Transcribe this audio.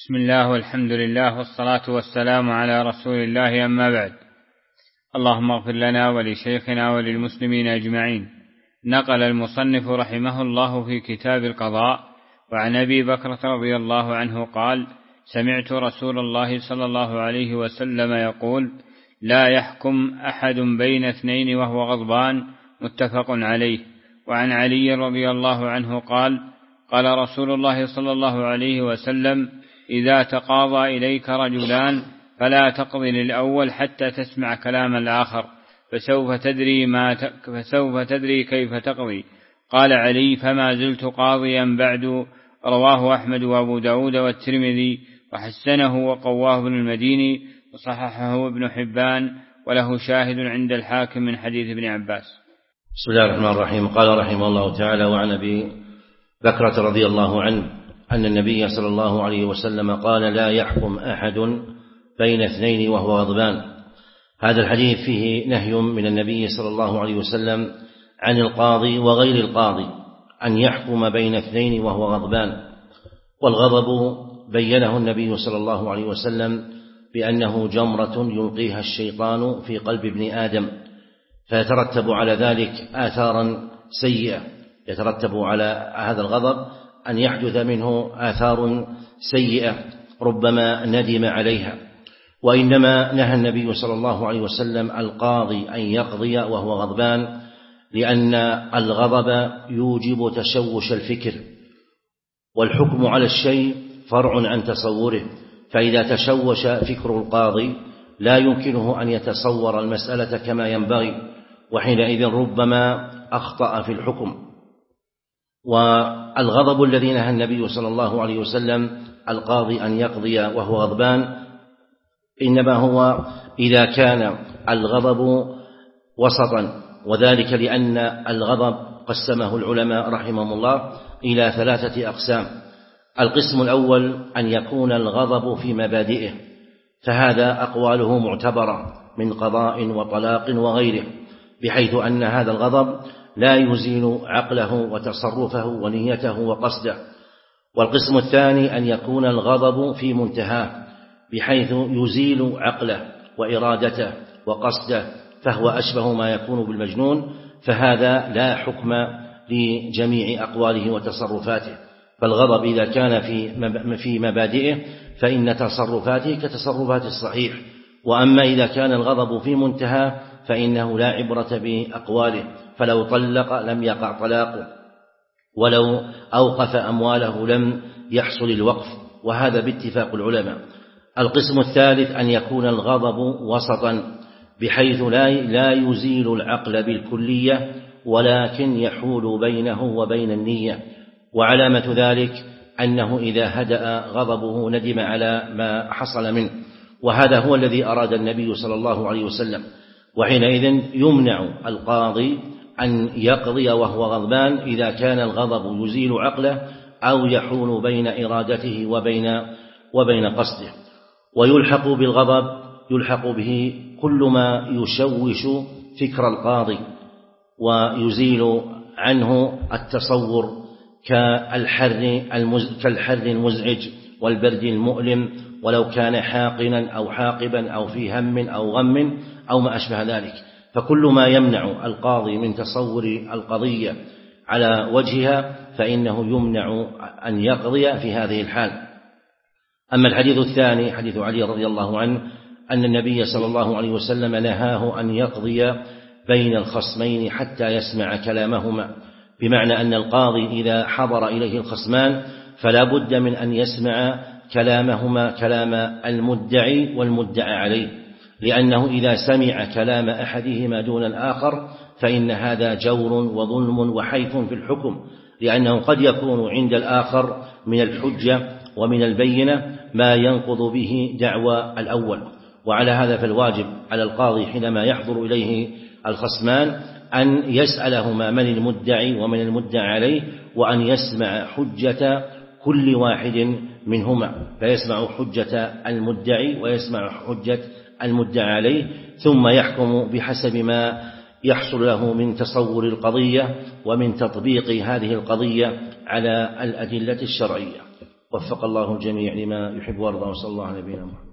بسم الله والحمد لله والصلاة والسلام على رسول الله، أما بعد. اللهم اغفر لنا ولشيخنا وللمسلمين أجمعين. نقل المصنف رحمه الله في كتاب القضاء وعن أبي بكرة رضي الله عنه قال: سمعت رسول الله صلى الله عليه وسلم يقول: لا يحكم أحد بين اثنين وهو غضبان، متفق عليه. وعن علي رضي الله عنه قال: قال رسول الله صلى الله عليه وسلم: إذا تقاضى إليك رجلان فلا تقضي للأول حتى تسمع كلام الآخر، فسوف تدري كيف تقضي. قال علي: فما زلت قاضيا بعد. رواه أحمد وأبو داود والترمذي وحسنه وقواه ابن المديني وصححه ابن حبان، وله شاهد عند الحاكم من حديث ابن عباس. بسم الله الرحمن الرحيم. قال رحمه الله تعالى: وعن أبي بكرة رضي الله عنه أن النبي صلى الله عليه وسلم قال: لا يحكم أحد بين اثنين وهو غضبان. هذا الحديث فيه نهي من النبي صلى الله عليه وسلم عن القاضي وغير القاضي أن يحكم بين اثنين وهو غضبان. والغضب بينه النبي صلى الله عليه وسلم بأنه جمرة يلقيها الشيطان في قلب ابن آدم، فيترتب على ذلك آثارا سيئة، يترتب على هذا الغضب أن يحدث منه آثار سيئة ربما ندم عليها. وإنما نهى النبي صلى الله عليه وسلم القاضي أن يقضي وهو غضبان، لأن الغضب يوجب تشوش الفكر، والحكم على الشيء فرع عن تصوره، فإذا تشوش فكر القاضي لا يمكنه أن يتصور المسألة كما ينبغي، وحينئذ ربما أخطأ في الحكم. والغضب الذي نهى النبي صلى الله عليه وسلم القاضي أن يقضي وهو غضبان إنما هو إذا كان الغضب وسطا، وذلك لأن الغضب قسمه العلماء رحمهم الله إلى 3 أقسام. القسم الأول أن يكون الغضب في مبادئه، فهذا أقواله معتبرة من قضاء وطلاق وغيره، بحيث أن هذا الغضب لا يزيل عقله وتصرفه ونيته وقصده. والقسم الثاني أن يكون الغضب في منتهاه، بحيث يزيل عقله وإرادته وقصده، فهو أشبه ما يكون بالمجنون، فهذا لا حكم لجميع أقواله وتصرفاته. فالغضب إذا كان في مبادئه فإن تصرفاته كتصرفات الصحيح، وأما إذا كان الغضب في منتهى فإنه لا عبرة بأقواله، فلو طلق لم يقع طلاقه، ولو أوقف أمواله لم يحصل الوقف، وهذا باتفاق العلماء. القسم الثالث أن يكون الغضب وسطا، بحيث لا يزيل العقل بالكلية، ولكن يحول بينه وبين النية. وعلامة ذلك أنه إذا هدأ غضبه ندم على ما حصل منه، وهذا هو الذي أراد النبي صلى الله عليه وسلم. وحينئذ يمنع القاضي أن يقضي وهو غضبان إذا كان الغضب يزيل عقله أو يحول بين إرادته وبين قصده. ويلحق بالغضب يلحق به كل ما يشوش فكر القاضي ويزيل عنه التصور، كالحر المزعج والبرد المؤلم، ولو كان حاقنا أو حاقبا أو في هم أو غم أو ما أشبه ذلك. فكل ما يمنع القاضي من تصور القضية على وجهها فإنه يمنع أن يقضي في هذه الحال. أما الحديث الثاني حديث علي رضي الله عنه أن النبي صلى الله عليه وسلم نهاه أن يقضي بين الخصمين حتى يسمع كلامهما، بمعنى أن القاضي إذا حضر إليه الخصمان فلا بد من أن يسمع كلامهما، كلام المدعي والمدعى عليه، لأنه إذا سمع كلام أحدهما دون الآخر فإن هذا جور وظلم وحيف في الحكم، لأنه قد يكون عند الآخر من الحجة ومن البينة ما ينقض به دعوى الأول. وعلى هذا فالواجب على القاضي حينما يحضر إليه الخصمان أن يسألهما من المدعي ومن المدعى عليه، وأن يسمع حجة كل واحد منهما، فيسمع حجة المدعي ويسمع حجة المدعى عليه، ثم يحكم بحسب ما يحصل له من تصور القضية ومن تطبيق هذه القضية على الأدلة الشرعية. وفق الله الجميع لما يحب ويرضى، وصلى الله على نبينا محمد.